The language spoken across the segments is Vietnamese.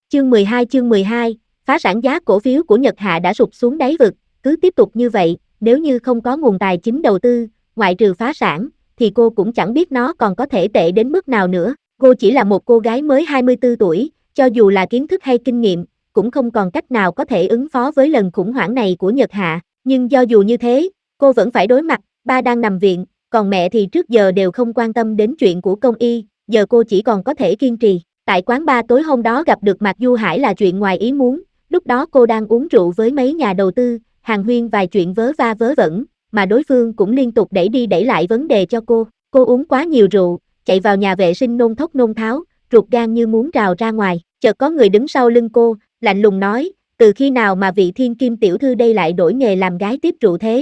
Chương 12, phá sản giá cổ phiếu của Nhật Hạ đã sụt xuống đáy vực, cứ tiếp tục như vậy, nếu như không có nguồn tài chính đầu tư, ngoại trừ phá sản, thì cô cũng chẳng biết nó còn có thể tệ đến mức nào nữa. Cô chỉ là một cô gái mới 24 tuổi, cho dù là kiến thức hay kinh nghiệm, cũng không còn cách nào có thể ứng phó với lần khủng hoảng này của Nhật Hạ. Nhưng do dù như thế, cô vẫn phải đối mặt, ba đang nằm viện, còn mẹ thì trước giờ đều không quan tâm đến chuyện của công y, giờ cô chỉ còn có thể kiên trì. Tại quán bar tối hôm đó gặp được Mạc Du Hải là chuyện ngoài ý muốn, lúc đó cô đang uống rượu với mấy nhà đầu tư, hàn huyên vài chuyện vớ va vớ vẩn, mà đối phương cũng liên tục đẩy đi đẩy lại vấn đề cho cô. Cô uống quá nhiều rượu, chạy vào nhà vệ sinh nôn thốc nôn tháo, ruột gan như muốn trào ra ngoài. Chợt có người đứng sau lưng cô, lạnh lùng nói, từ khi nào mà vị thiên kim tiểu thư đây lại đổi nghề làm gái tiếp rượu thế?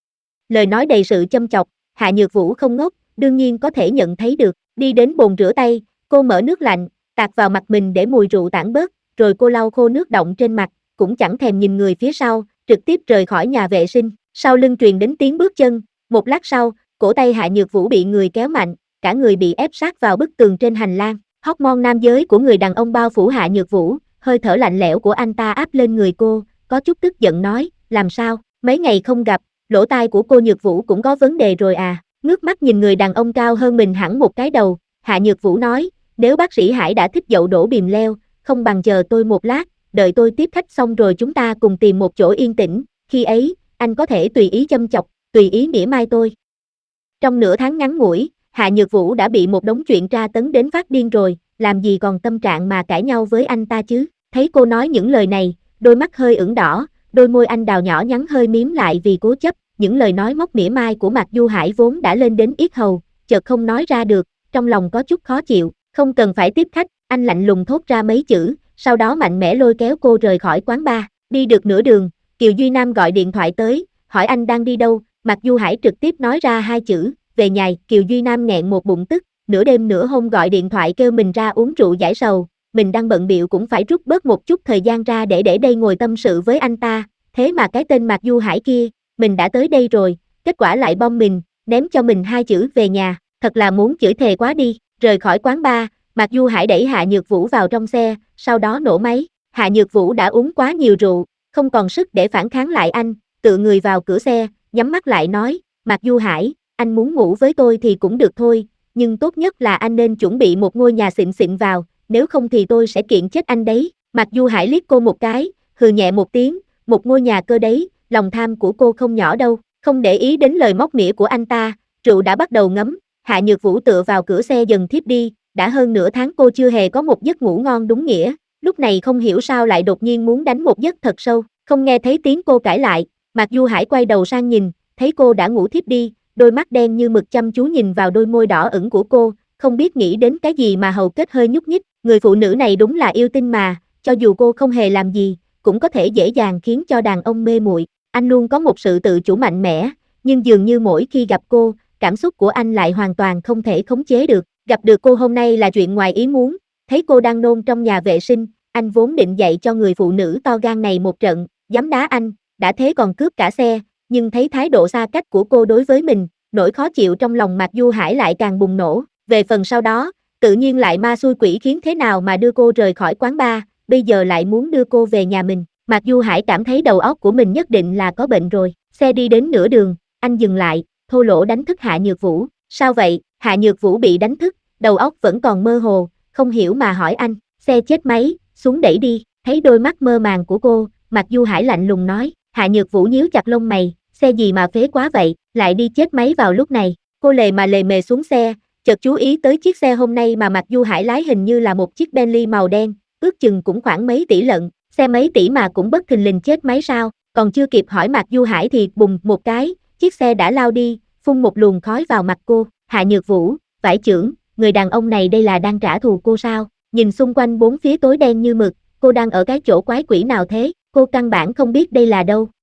Lời nói đầy sự châm chọc, Hạ Nhược Vũ không ngốc, đương nhiên có thể nhận thấy được. Đi đến bồn rửa tay, cô mở nước lạnh, tạt vào mặt mình để mùi rượu tản bớt, rồi cô lau khô nước đọng trên mặt, cũng chẳng thèm nhìn người phía sau, trực tiếp rời khỏi nhà vệ sinh. Sau lưng truyền đến tiếng bước chân, một lát sau, cổ tay Hạ Nhược Vũ bị người kéo mạnh, cả người bị ép sát vào bức tường trên hành lang. Hormone nam giới của người đàn ông bao phủ Hạ Nhược Vũ, hơi thở lạnh lẽo của anh ta áp lên người cô, có chút tức giận nói, làm sao, mấy ngày không gặp, lỗ tai của cô Nhược Vũ cũng có vấn đề rồi à? Ngước mắt nhìn người đàn ông cao hơn mình hẳn một cái đầu, Hạ Nhược Vũ nói, nếu bác sĩ Hải đã thích dậu đổ bìm leo, không bằng chờ tôi một lát, đợi tôi tiếp khách xong rồi chúng ta cùng tìm một chỗ yên tĩnh, khi ấy, anh có thể tùy ý châm chọc, tùy ý mỉa mai tôi. Trong nửa tháng ngắn ngủi, Hạ Nhược Vũ đã bị một đống chuyện tra tấn đến phát điên rồi, làm gì còn tâm trạng mà cãi nhau với anh ta chứ? Thấy cô nói những lời này, đôi mắt hơi ửng đỏ, đôi môi anh đào nhỏ nhắn hơi mím lại vì cố chấp, những lời nói móc mỉa mai của Mạc Du Hải vốn đã lên đến yết hầu, chợt không nói ra được, trong lòng có chút khó chịu, không cần phải tiếp khách, anh lạnh lùng thốt ra mấy chữ, sau đó mạnh mẽ lôi kéo cô rời khỏi quán bar. Đi được nửa đường, Kiều Duy Nam gọi điện thoại tới, hỏi anh đang đi đâu, Mạc Du Hải trực tiếp nói ra hai chữ, về nhà. Kiều Duy Nam nghẹn một bụng tức, nửa đêm nửa hôm gọi điện thoại kêu mình ra uống rượu giải sầu, mình đang bận bịu cũng phải rút bớt một chút thời gian ra để đây ngồi tâm sự với anh ta, thế mà cái tên Mạc Du Hải kia, mình đã tới đây rồi, kết quả lại bom mình, ném cho mình hai chữ về nhà, thật là muốn chửi thề quá đi. Rời khỏi quán bar, Mạc Du Hải đẩy Hạ Nhược Vũ vào trong xe, sau đó nổ máy. Hạ Nhược Vũ đã uống quá nhiều rượu, không còn sức để phản kháng lại anh, tựa người vào cửa xe, nhắm mắt lại nói, Mạc Du Hải, anh muốn ngủ với tôi thì cũng được thôi, nhưng tốt nhất là anh nên chuẩn bị một ngôi nhà xịn xịn vào, nếu không thì tôi sẽ kiện chết anh đấy. Mạc Du Hải liếc cô một cái, hừ nhẹ một tiếng, một ngôi nhà cơ đấy, lòng tham của cô không nhỏ đâu, không để ý đến lời móc mỉa của anh ta, rượu đã bắt đầu ngấm, Hạ Nhược Vũ tựa vào cửa xe dần thiếp đi, đã hơn nửa tháng cô chưa hề có một giấc ngủ ngon đúng nghĩa, lúc này không hiểu sao lại đột nhiên muốn đánh một giấc thật sâu, không nghe thấy tiếng cô cãi lại, Mạc Du Hải quay đầu sang nhìn, thấy cô đã ngủ thiếp đi, đôi mắt đen như mực chăm chú nhìn vào đôi môi đỏ ửng của cô, không biết nghĩ đến cái gì mà hầu kết hơi nhúc nhích, người phụ nữ này đúng là yêu tinh mà, cho dù cô không hề làm gì, cũng có thể dễ dàng khiến cho đàn ông mê muội. Anh luôn có một sự tự chủ mạnh mẽ, nhưng dường như mỗi khi gặp cô, cảm xúc của anh lại hoàn toàn không thể khống chế được. Gặp được cô hôm nay là chuyện ngoài ý muốn, thấy cô đang nôn trong nhà vệ sinh, anh vốn định dạy cho người phụ nữ to gan này một trận, dám đá anh, đã thế còn cướp cả xe, nhưng thấy thái độ xa cách của cô đối với mình, nỗi khó chịu trong lòng Mạc Du Hải lại càng bùng nổ. Về phần sau đó, tự nhiên lại ma xui quỷ khiến thế nào mà đưa cô rời khỏi quán bar, bây giờ lại muốn đưa cô về nhà mình. Mạc Du Hải cảm thấy đầu óc của mình nhất định là có bệnh rồi. Xe đi đến nửa đường, anh dừng lại, thô lỗ đánh thức Hạ Nhược Vũ. Sao vậy? Hạ Nhược Vũ bị đánh thức, đầu óc vẫn còn mơ hồ, không hiểu mà hỏi anh, xe chết máy, xuống đẩy đi. Thấy đôi mắt mơ màng của cô, Mạc Du Hải lạnh lùng nói. Hạ Nhược Vũ nhíu chặt lông mày, xe gì mà phế quá vậy, lại đi chết máy vào lúc này. Cô lề mà lề mề xuống xe, chợt chú ý tới chiếc xe hôm nay mà Mạc Du Hải lái hình như là một chiếc Bentley màu đen, ước chừng cũng khoảng mấy tỷ lận, xe mấy tỷ mà cũng bất thình lình chết máy sao? Còn chưa kịp hỏi Mạc Du Hải thì bùng một cái, chiếc xe đã lao đi, phun một luồng khói vào mặt cô. Hạ Nhược Vũ, vải chưởng, người đàn ông này đây là đang trả thù cô sao? Nhìn xung quanh bốn phía tối đen như mực, cô đang ở cái chỗ quái quỷ nào thế? Cô căn bản không biết đây là đâu.